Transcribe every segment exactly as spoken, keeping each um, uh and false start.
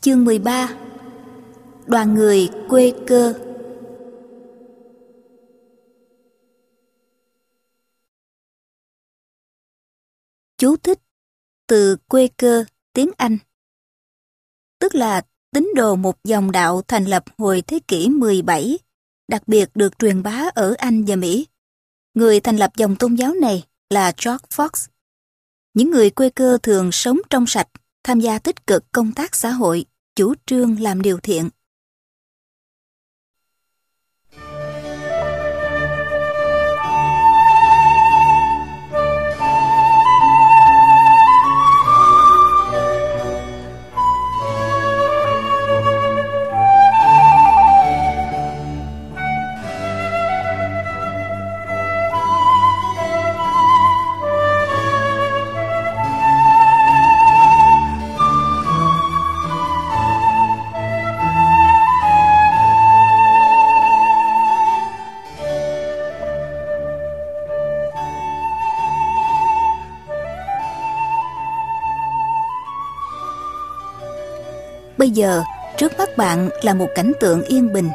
Chương mười ba. Đoàn người quê cơ. Chú thích từ quê cơ tiếng Anh, tức là tín đồ một dòng đạo thành lập hồi thế kỷ mười bảy, đặc biệt được truyền bá ở Anh và Mỹ. Người thành lập dòng tôn giáo này là George Fox. Những người quê cơ thường sống trong sạch, tham gia tích cực công tác xã hội, chủ trương làm điều thiện. Bây giờ, trước mắt bạn là một cảnh tượng yên bình.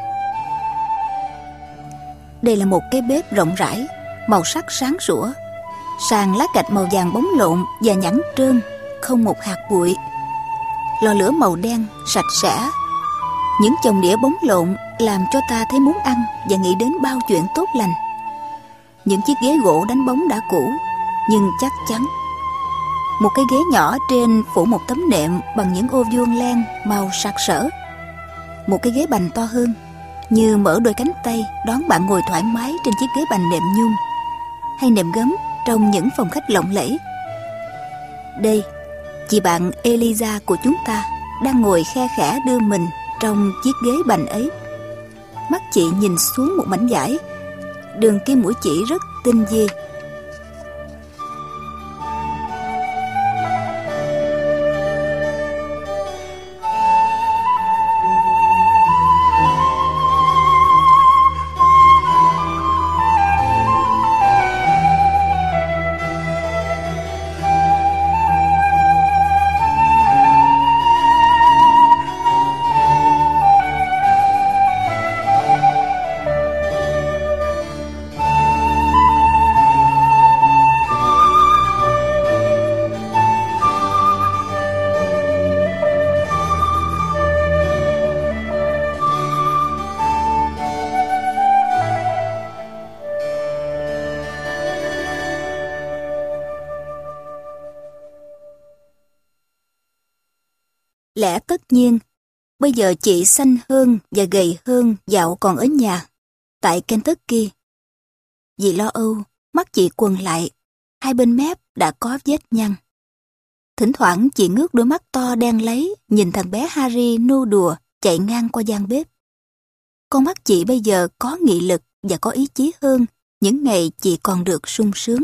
Đây là một cái bếp rộng rãi, màu sắc sáng sủa, sàn lá gạch màu vàng bóng lộn và nhẵn trơn, không một hạt bụi. Lò lửa màu đen, sạch sẽ. Những chồng đĩa bóng lộn làm cho ta thấy muốn ăn và nghĩ đến bao chuyện tốt lành. Những chiếc ghế gỗ đánh bóng đã cũ, nhưng chắc chắn. Một cái ghế nhỏ trên phủ một tấm nệm bằng những ô vuông len màu sặc sỡ. Một cái ghế bành to hơn, như mở đôi cánh tay đón bạn ngồi thoải mái trên chiếc ghế bành nệm nhung hay nệm gấm trong những phòng khách lộng lẫy. Đây, chị bạn Eliza của chúng ta đang ngồi khe khẽ đưa mình trong chiếc ghế bành ấy. Mắt chị nhìn xuống một mảnh vải, đường kim mũi chỉ rất tinh vi. Lẽ tất nhiên, bây giờ chị xanh hơn và gầy hơn dạo còn ở nhà, tại Kentucky. Vì lo âu, mắt chị quầng lại, hai bên mép đã có vết nhăn. Thỉnh thoảng chị ngước đôi mắt to đen láy nhìn thằng bé Harry nô đùa chạy ngang qua gian bếp. Con mắt chị bây giờ có nghị lực và có ý chí hơn những ngày chị còn được sung sướng.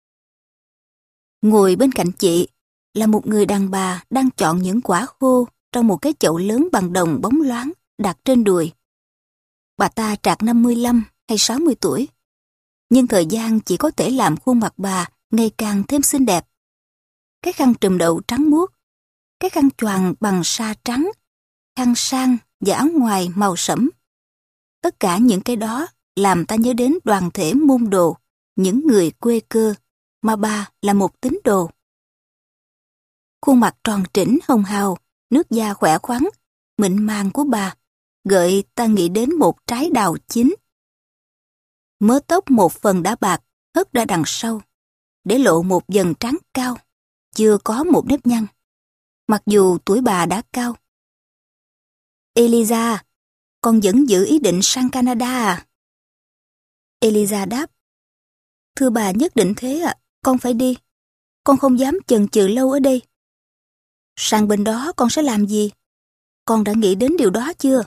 Ngồi bên cạnh chị là một người đàn bà đang chọn những quả khô trong một cái chậu lớn bằng đồng bóng loáng đặt trên đùi. Bà ta trạc năm mươi lăm hay sáu mươi tuổi, nhưng thời gian chỉ có thể làm khuôn mặt bà ngày càng thêm xinh đẹp. Cái khăn trùm đậu trắng muốt, cái khăn choàng bằng sa trắng, khăn sang và áo ngoài màu sẫm. Tất cả những cái đó làm ta nhớ đến đoàn thể môn đồ, những người quê cơ, mà bà là một tín đồ. Khuôn mặt tròn trĩnh hồng hào, nước da khỏe khoắn, mịn màng của bà gợi ta nghĩ đến một trái đào chín. Mớ tóc một phần đã bạc hất ra đằng sau, để lộ một vầng trán cao, chưa có một nếp nhăn, mặc dù tuổi bà đã cao. Eliza, con vẫn giữ ý định sang Canada à? Eliza đáp, thưa bà, nhất định thế ạ, con phải đi. Con không dám chần chừ lâu ở đây. Sang bên đó con sẽ làm gì? Con đã nghĩ đến điều đó chưa?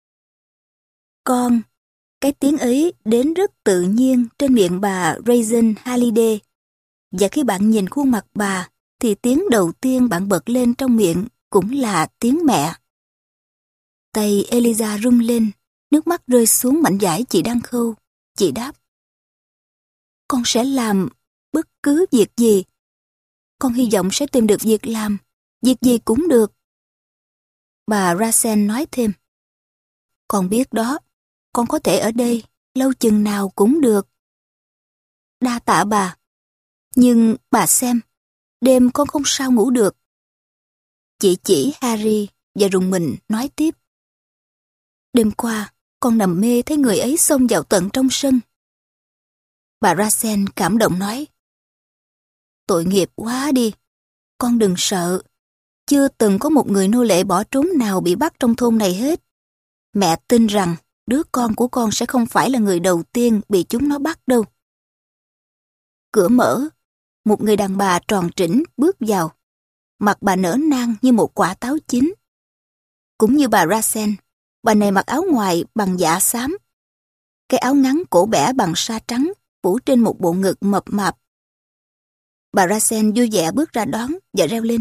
Con, cái tiếng ấy đến rất tự nhiên trên miệng bà Raisin Halliday. Và khi bạn nhìn khuôn mặt bà, thì tiếng đầu tiên bạn bật lên trong miệng cũng là tiếng mẹ. Tay Eliza rung lên, nước mắt rơi xuống mảnh vải chị đang khâu. Chị đáp, con sẽ làm bất cứ việc gì. Con hy vọng sẽ tìm được việc làm, việc gì cũng được. Bà Rasen nói thêm. Con biết đó, con có thể ở đây lâu chừng nào cũng được. Đa tạ bà. Nhưng bà xem, đêm con không sao ngủ được. Chị chỉ Harry và rùng mình nói tiếp. Đêm qua, con nằm mê thấy người ấy xông vào tận trong sân. Bà Rasen cảm động nói. Tội nghiệp quá đi, con đừng sợ. Chưa từng có một người nô lệ bỏ trốn nào bị bắt trong thôn này hết. Mẹ tin rằng đứa con của con sẽ không phải là người đầu tiên bị chúng nó bắt đâu. Cửa mở, một người đàn bà tròn trĩnh bước vào. Mặt bà nở nang như một quả táo chín. Cũng như bà Rasen, bà này mặc áo ngoài bằng dạ xám. Cái áo ngắn cổ bẻ bằng sa trắng phủ trên một bộ ngực mập mạp. Bà Rasen vui vẻ bước ra đón và reo lên.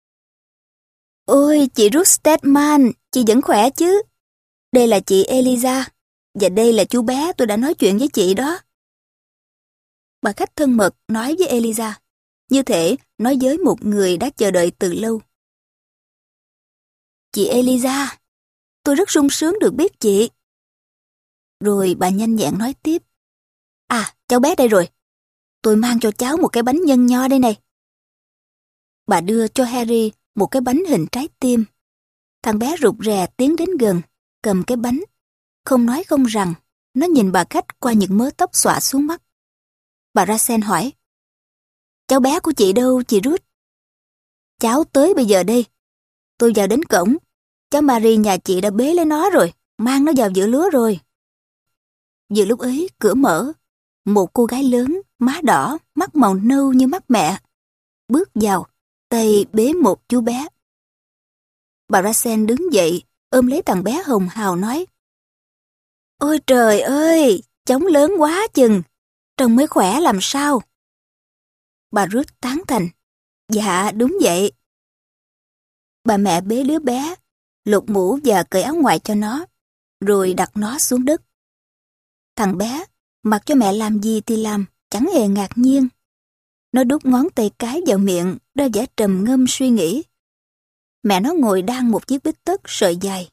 Ôi, chị Ruth Steadman, chị vẫn khỏe chứ? Đây là chị Eliza, và đây là chú bé tôi đã nói chuyện với chị đó. Bà khách thân mật nói với Eliza, như thể nói với một người đã chờ đợi từ lâu. Chị Eliza, tôi rất sung sướng được biết chị. Rồi bà nhanh nhẹn nói tiếp. À, cháu bé đây rồi. Tôi mang cho cháu một cái bánh nhân nho đây này. Bà đưa cho Harry một cái bánh hình trái tim. Thằng bé rụt rè tiến đến gần, cầm cái bánh. Không nói không rằng, nó nhìn bà khách qua những mớ tóc xõa xuống mắt. Bà Rasen hỏi. Cháu bé của chị đâu, chị Ruth? Cháu tới bây giờ đây. Tôi vào đến cổng. Cháu Marie nhà chị đã bế lấy nó rồi, mang nó vào giữa lúa rồi. Vừa lúc ấy, cửa mở. Một cô gái lớn, má đỏ, mắt màu nâu như mắt mẹ. Bước vào, tay bế một chú bé. Bà Rasen đứng dậy, ôm lấy thằng bé hồng hào nói. Ôi trời ơi, trống lớn quá chừng, trông mới khỏe làm sao. Bà Ruth tán thành. Dạ, đúng vậy. Bà mẹ bế đứa bé, lột mũ và cởi áo ngoài cho nó, rồi đặt nó xuống đất. Thằng bé, mặc cho mẹ làm gì thì làm, chẳng hề ngạc nhiên. Nó đút ngón tay cái vào miệng, ra vẻ trầm ngâm suy nghĩ. Mẹ nó ngồi đan một chiếc bít tất sợi dài.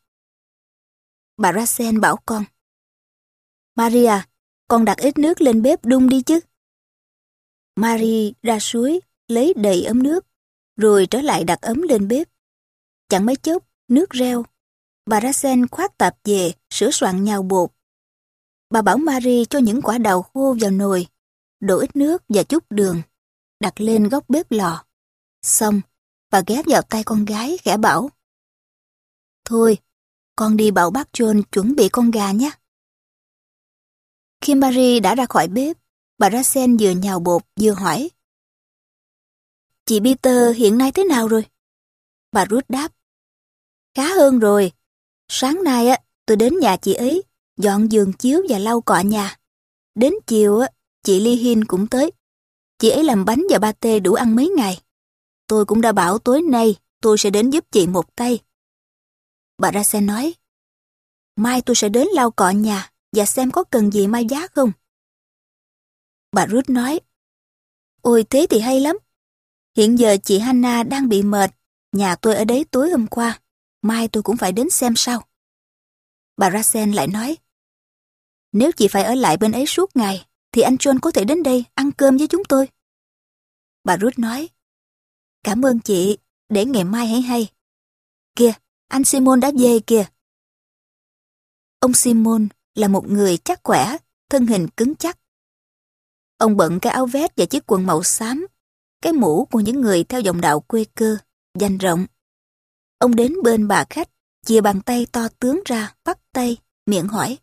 Bà Rasen bảo con. Maria, con đặt ít nước lên bếp đun đi chứ. Marie ra suối, lấy đầy ấm nước, rồi trở lại đặt ấm lên bếp. Chẳng mấy chốc, nước reo. Bà Rasen khoác tạp về, sửa soạn nhào bột. Bà bảo Marie cho những quả đào khô vào nồi, đổ ít nước và chút đường, đặt lên góc bếp lò. Xong, bà ghé vào tay con gái khẽ bảo. Thôi, con đi bảo bác John chuẩn bị con gà nhé. Khi Marie đã ra khỏi bếp, bà Rasen vừa nhào bột vừa hỏi. Chị Peter hiện nay thế nào rồi? Bà Ruth đáp. Khá hơn rồi. Sáng nay á, tôi đến nhà chị ấy, dọn giường chiếu và lau cọ nhà. Đến chiều á, chị Lee Hin cũng tới. Chị ấy làm bánh và pate đủ ăn mấy ngày. Tôi cũng đã bảo tối nay tôi sẽ đến giúp chị một tay. Bà Rasen nói. Mai tôi sẽ đến lau cọ nhà và xem có cần gì mai giá không. Bà Ruth nói. Ôi thế thì hay lắm. Hiện giờ chị Hannah đang bị mệt. Nhà tôi ở đấy tối hôm qua. Mai tôi cũng phải đến xem sao. Bà Rasen lại nói. Nếu chị phải ở lại bên ấy suốt ngày, thì anh John có thể đến đây ăn cơm với chúng tôi. Bà Ruth nói. Cảm ơn chị, để ngày mai hãy hay. Kìa, anh Simon đã về kìa. Ông Simon là một người chắc khỏe, thân hình cứng chắc. Ông bận cái áo vest và chiếc quần màu xám, cái mũ của những người theo dòng đạo quê cơ, dành rộng. Ông đến bên bà khách, chìa bàn tay to tướng ra, bắt tay, miệng hỏi.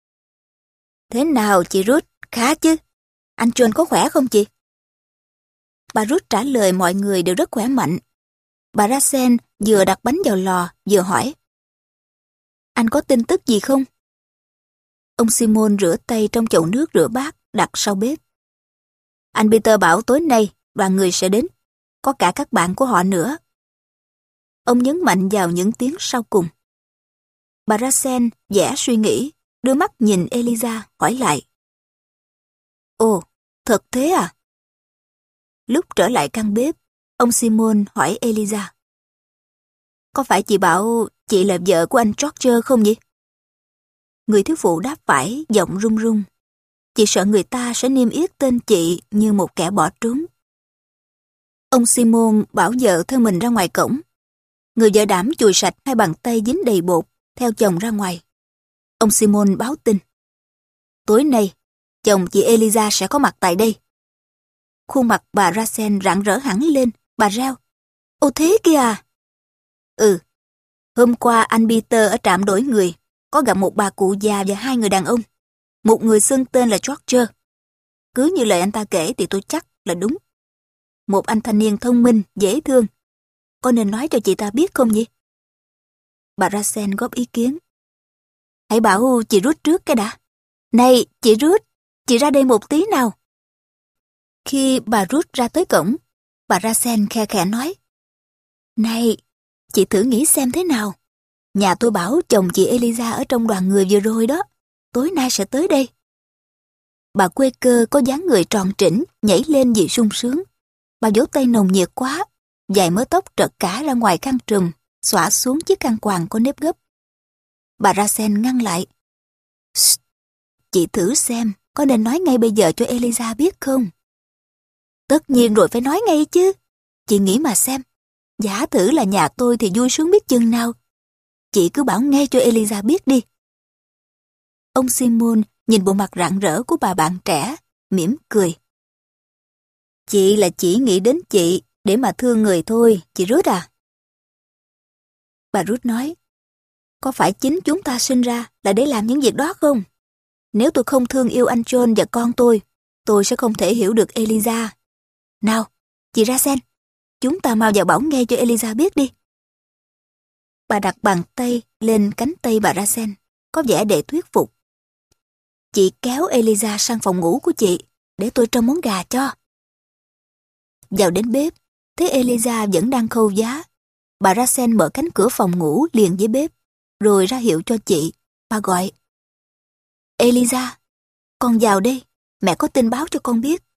Thế nào chị Ruth, khá chứ? Anh John có khỏe không chị? Bà Ruth trả lời mọi người đều rất khỏe mạnh. Bà Rasen vừa đặt bánh vào lò, vừa hỏi. Anh có tin tức gì không? Ông Simon rửa tay trong chậu nước rửa bát đặt sau bếp. Anh Peter bảo tối nay đoàn người sẽ đến, có cả các bạn của họ nữa. Ông nhấn mạnh vào những tiếng sau cùng. Bà Rasen vẻ suy nghĩ, đưa mắt nhìn Eliza hỏi lại. Ồ, thật thế à? Lúc trở lại căn bếp, ông Simon hỏi Eliza. Có phải chị bảo chị là vợ của anh George không vậy? Người thiếu phụ đáp phải, giọng run run. Chị sợ người ta sẽ niêm yết tên chị như một kẻ bỏ trốn. Ông Simon bảo vợ theo mình ra ngoài cổng. Người vợ đảm chùi sạch hai bàn tay dính đầy bột, theo chồng ra ngoài. Ông Simon báo tin. Tối nay, chồng chị Eliza sẽ có mặt tại đây. Khuôn mặt bà Rachel rạng rỡ hẳn lên, bà reo. Ồ thế kia à? Ừ, hôm qua anh Peter ở trạm đổi người, có gặp một bà cụ già và hai người đàn ông. Một người xưng tên là George. Cứ như lời anh ta kể thì tôi chắc là đúng. Một anh thanh niên thông minh, dễ thương. Có nên nói cho chị ta biết không nhỉ? Bà Rachel góp ý kiến. Hãy bảo chị Ruth trước cái đã. Này, chị Ruth, chị ra đây một tí nào. Khi bà Ruth ra tới cổng, bà Rachel khe khẽ nói. Này, chị thử nghĩ xem thế nào. Nhà tôi bảo chồng chị Eliza ở trong đoàn người vừa rồi đó. Tối nay sẽ tới đây. Bà quê cơ có dáng người tròn trĩnh, nhảy lên vì sung sướng. Bà vỗ tay nồng nhiệt quá, vài mớ tóc trật cả ra ngoài khăn trùm, xõa xuống chiếc khăn quàng có nếp gấp. Bà Rachel ngăn lại. Shh, chị thử xem, có nên nói ngay bây giờ cho Eliza biết không? Tất nhiên rồi, phải nói ngay chứ. Chị nghĩ mà xem, giả thử là nhà tôi thì vui sướng biết chừng nào. Chị cứ bảo ngay cho Eliza biết đi. Ông Simon nhìn bộ mặt rạng rỡ của bà bạn trẻ, mỉm cười. Chị là chỉ nghĩ đến chị để mà thương người thôi, chị Ruth à? Bà Ruth nói, có phải chính chúng ta sinh ra là để làm những việc đó không? Nếu tôi không thương yêu anh John và con tôi, tôi sẽ không thể hiểu được Eliza. Nào, chị Rachel, chúng ta mau vào bảo nghe cho Eliza biết đi. Bà đặt bàn tay lên cánh tay bà Rachel, có vẻ để thuyết phục. Chị kéo Eliza sang phòng ngủ của chị, để tôi trông món gà cho. Vào đến bếp, thấy Eliza vẫn đang khâu giá. Bà Rachel mở cánh cửa phòng ngủ liền với bếp, rồi ra hiệu cho chị. Bà gọi. Eliza, con vào đây, mẹ có tin báo cho con biết.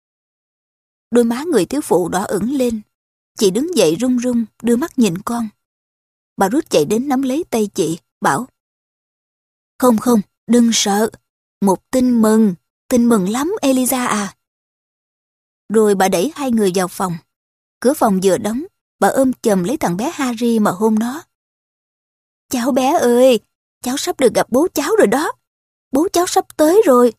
Đôi má người thiếu phụ đỏ ửng lên. Chị đứng dậy run run, đưa mắt nhìn con. Bà Ruth chạy đến nắm lấy tay chị, bảo. Không không, đừng sợ. Một tin mừng, tin mừng lắm Eliza à. Rồi bà đẩy hai người vào phòng. Cửa phòng vừa đóng, bà ôm chầm lấy thằng bé Harry mà hôn nó. Cháu bé ơi, cháu sắp được gặp bố cháu rồi đó. Bố cháu sắp tới rồi.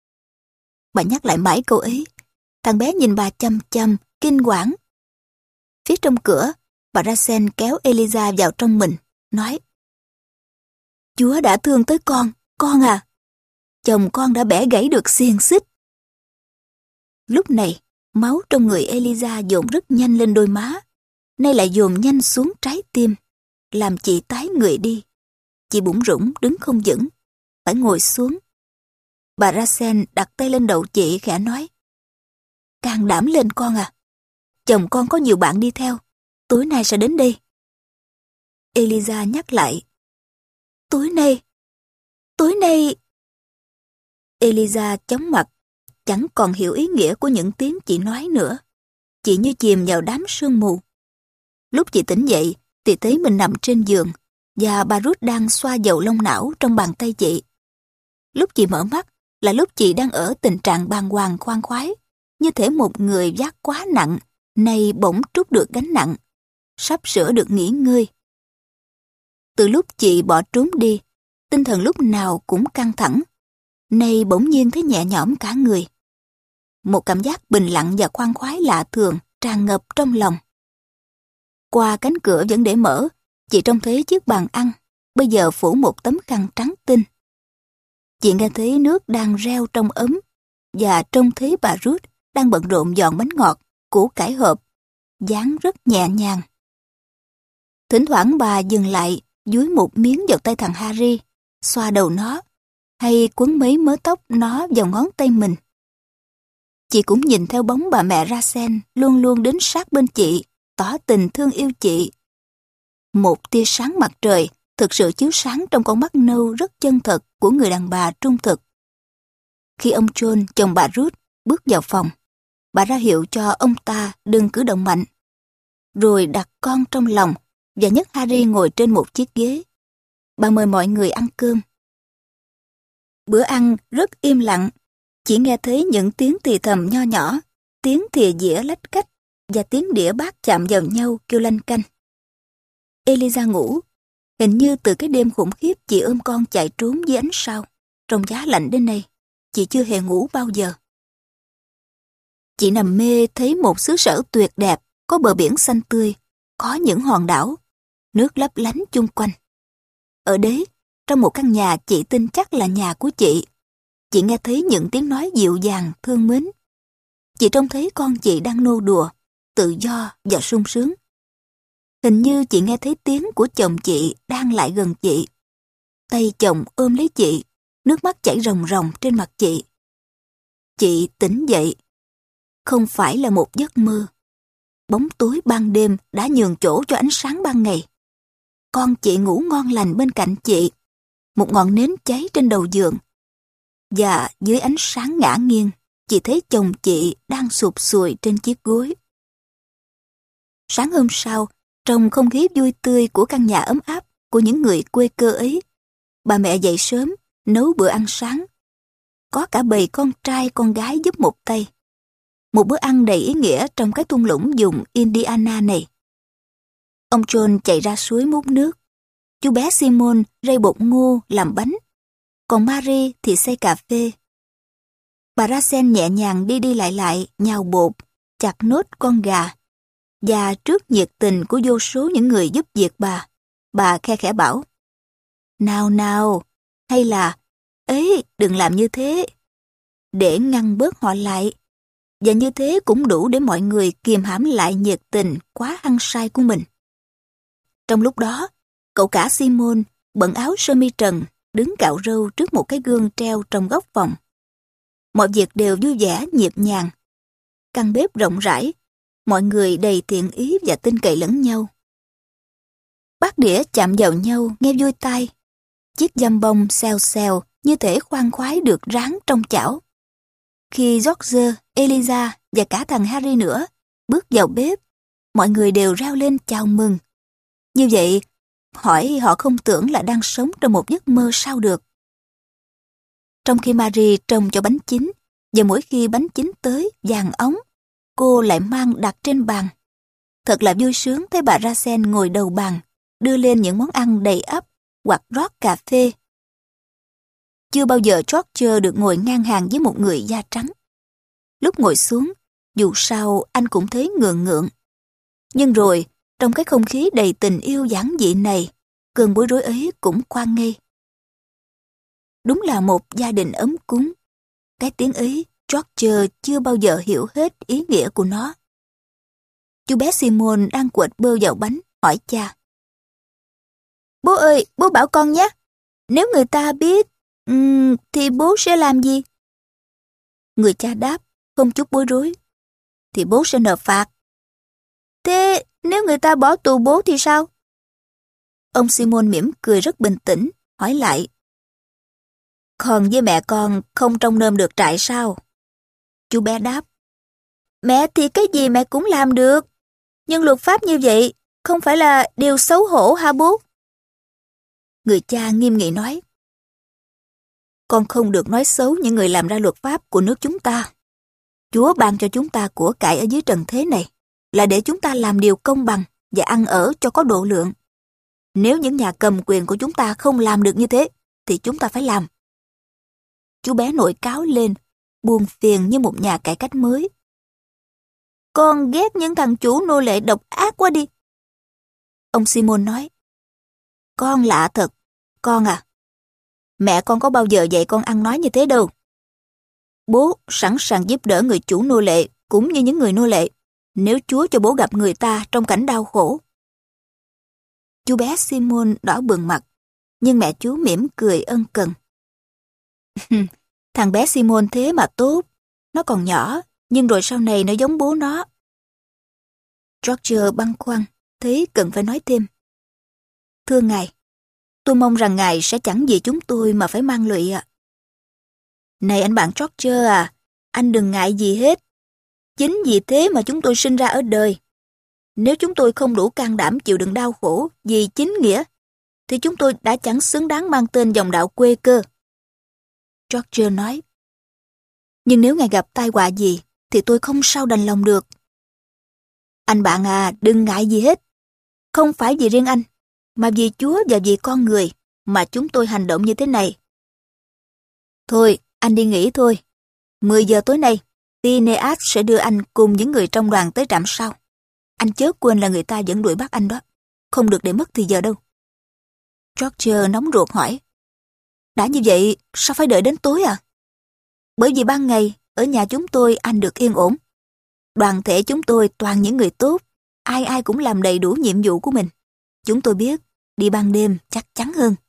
Bà nhắc lại mãi câu ấy. Thằng bé nhìn bà chăm chăm, kinh hoảng. Phía trong cửa, bà Rachel kéo Eliza vào trong mình, nói. Chúa đã thương tới con, con à. Chồng con đã bẻ gãy được xiềng xích. Lúc này, máu trong người Eliza dồn rất nhanh lên đôi má, nay lại dồn nhanh xuống trái tim, làm chị tái người đi. Chị bủn rủn đứng không vững, phải ngồi xuống. Bà Rachel đặt tay lên đầu chị khẽ nói. Can đảm lên con à. Chồng con có nhiều bạn đi theo, tối nay sẽ đến đây. Eliza nhắc lại. Tối nay, tối nay... Eliza chóng mặt, chẳng còn hiểu ý nghĩa của những tiếng chị nói nữa. Chị như chìm vào đám sương mù. Lúc chị tỉnh dậy, thì thấy mình nằm trên giường, và bà Ruth đang xoa dầu lông não trong bàn tay chị. Lúc chị mở mắt, là lúc chị đang ở tình trạng bàng hoàng khoan khoái, như thể một người vác quá nặng, nay bỗng trút được gánh nặng, sắp sửa được nghỉ ngơi. Từ lúc chị bỏ trốn đi, tinh thần lúc nào cũng căng thẳng, nay bỗng nhiên thấy nhẹ nhõm cả người. Một cảm giác bình lặng và khoan khoái lạ thường tràn ngập trong lòng. Qua cánh cửa vẫn để mở, chị trông thấy chiếc bàn ăn, bây giờ phủ một tấm khăn trắng tinh. Chị nghe thấy nước đang reo trong ấm, và trông thấy bà Ruth đang bận rộn dọn bánh ngọt, củ cải hộp, dáng rất nhẹ nhàng. Thỉnh thoảng bà dừng lại, dúi một miếng vào tay thằng Harry, xoa đầu nó, hay quấn mấy mớ tóc nó vào ngón tay mình. Chị cũng nhìn theo bóng bà mẹ Rachel luôn luôn đến sát bên chị, tỏ tình thương yêu chị. Một tia sáng mặt trời thực sự chiếu sáng trong con mắt nâu rất chân thật của người đàn bà trung thực. Khi ông John, chồng bà Ruth, bước vào phòng, bà ra hiệu cho ông ta đừng cử động mạnh, rồi đặt con trong lòng và nhấc Harry ngồi trên một chiếc ghế. Bà mời mọi người ăn cơm. Bữa ăn rất im lặng, chỉ nghe thấy những tiếng thì thầm nho nhỏ, tiếng thìa dĩa lách cách và tiếng đĩa bát chạm vào nhau kêu lanh canh. Eliza ngủ, hình như từ cái đêm khủng khiếp chị ôm con chạy trốn dưới ánh sao, trong giá lạnh đến nay, chị chưa hề ngủ bao giờ. Chị nằm mê thấy một xứ sở tuyệt đẹp, có bờ biển xanh tươi, có những hòn đảo, nước lấp lánh chung quanh. Ở đấy, trong một căn nhà chị tin chắc là nhà của chị, chị nghe thấy những tiếng nói dịu dàng, thương mến. Chị trông thấy con chị đang nô đùa, tự do và sung sướng. Hình như chị nghe thấy tiếng của chồng chị đang lại gần chị. Tay chồng ôm lấy chị, nước mắt chảy ròng ròng trên mặt chị. Chị tỉnh dậy. Không phải là một giấc mơ. Bóng tối ban đêm đã nhường chỗ cho ánh sáng ban ngày. Con chị ngủ ngon lành bên cạnh chị, một ngọn nến cháy trên đầu giường. Và dưới ánh sáng ngả nghiêng, chị thấy chồng chị đang sụp sùi trên chiếc gối. Sáng hôm sau, trong không khí vui tươi của căn nhà ấm áp của những người quê cơ ấy, bà mẹ dậy sớm, nấu bữa ăn sáng. Có cả bầy con trai con gái giúp một tay. Một bữa ăn đầy ý nghĩa trong cái thung lũng vùng Indiana này. Ông John chạy ra suối múc nước. Chú bé Simon rây bột ngô làm bánh. Còn Mary thì xay cà phê. Bà Rachel nhẹ nhàng đi đi lại lại, nhào bột, chặt nốt con gà. Và trước nhiệt tình của vô số những người giúp việc bà, bà khe khẽ bảo: Nào nào, hay là, ấy, đừng làm như thế. Để ngăn bớt họ lại. Và như thế cũng đủ để mọi người kiềm hãm lại nhiệt tình quá hăng say của mình. Trong lúc đó, cậu cả Simon, bận áo sơ mi trần, đứng cạo râu trước một cái gương treo trong góc phòng. Mọi việc đều vui vẻ, nhịp nhàng. Căn bếp rộng rãi, mọi người đầy thiện ý và tin cậy lẫn nhau. Bát đĩa chạm vào nhau nghe vui tai. Chiếc dăm bông xèo xèo như thể khoan khoái được rán trong chảo. Khi George, Eliza và cả thằng Harry nữa bước vào bếp, mọi người đều reo lên chào mừng. Như vậy, hỏi họ không tưởng là đang sống trong một giấc mơ sao được. Trong khi Marie trông cho bánh chín, và mỗi khi bánh chín tới vàng óng, cô lại mang đặt trên bàn. Thật là vui sướng thấy bà Rachel ngồi đầu bàn, đưa lên những món ăn đầy ắp hoặc rót cà phê. Chưa bao giờ George được ngồi ngang hàng với một người da trắng. Lúc ngồi xuống, dù sao anh cũng thấy ngượng ngượng. Nhưng rồi, trong cái không khí đầy tình yêu giản dị này, cơn bối rối ấy cũng qua ngay. Đúng là một gia đình ấm cúng. Cái tiếng ấy, George chưa bao giờ hiểu hết ý nghĩa của nó. Chú bé Simon đang quệt bơ vào bánh, hỏi cha. Bố ơi, bố bảo con nhé, nếu người ta biết, um, thì bố sẽ làm gì? Người cha đáp, không chút bối rối. Thì bố sẽ nộp phạt. Thế nếu người ta bỏ tù bố thì sao? Ông Simon mỉm cười rất bình tĩnh, hỏi lại. Con với mẹ con không trông nom được trại sao? Chú bé đáp. Mẹ thì cái gì mẹ cũng làm được. Nhưng luật pháp như vậy không phải là điều xấu hổ hả bố? Người cha nghiêm nghị nói. Con không được nói xấu những người làm ra luật pháp của nước chúng ta. Chúa ban cho chúng ta của cải ở dưới trần thế này là để chúng ta làm điều công bằng và ăn ở cho có độ lượng. Nếu những nhà cầm quyền của chúng ta không làm được như thế, thì chúng ta phải làm. Chú bé nổi cáu lên, buồn phiền như một nhà cải cách mới. Con ghét những thằng chủ nô lệ độc ác quá đi. Ông Simon nói. Con lạ thật, con à. Mẹ con có bao giờ dạy con ăn nói như thế đâu. Bố sẵn sàng giúp đỡ người chủ nô lệ cũng như những người nô lệ, nếu Chúa cho bố gặp người ta trong cảnh đau khổ. Chú bé Simon đỏ bừng mặt, nhưng mẹ chú mỉm cười ân cần. Thằng bé Simon thế mà tốt, nó còn nhỏ, nhưng rồi sau này nó giống bố nó. George băn khoăn, thấy cần phải nói thêm. Thưa ngài, tôi mong rằng ngài sẽ chẳng vì chúng tôi mà phải mang lụy ạ. Này anh bạn George à, anh đừng ngại gì hết. Chính vì thế mà chúng tôi sinh ra ở đời. Nếu chúng tôi không đủ can đảm chịu đựng đau khổ vì chính nghĩa, thì chúng tôi đã chẳng xứng đáng mang tên dòng đạo quê cơ. George nói. Nhưng nếu ngài gặp tai họa gì, thì tôi không sao đành lòng được. Anh bạn à, đừng ngại gì hết. Không phải vì riêng anh, mà vì Chúa và vì con người mà chúng tôi hành động như thế này. Thôi, anh đi nghỉ thôi. mười giờ tối nay, Phineas sẽ đưa anh cùng những người trong đoàn tới trạm sau. Anh chớ quên là người ta vẫn đuổi bắt anh đó. Không được để mất thì giờ đâu. George nóng ruột hỏi. Đã như vậy, sao phải đợi đến tối à? Bởi vì ban ngày, ở nhà chúng tôi anh được yên ổn. Đoàn thể chúng tôi toàn những người tốt, ai ai cũng làm đầy đủ nhiệm vụ của mình. Chúng tôi biết, đi ban đêm chắc chắn hơn.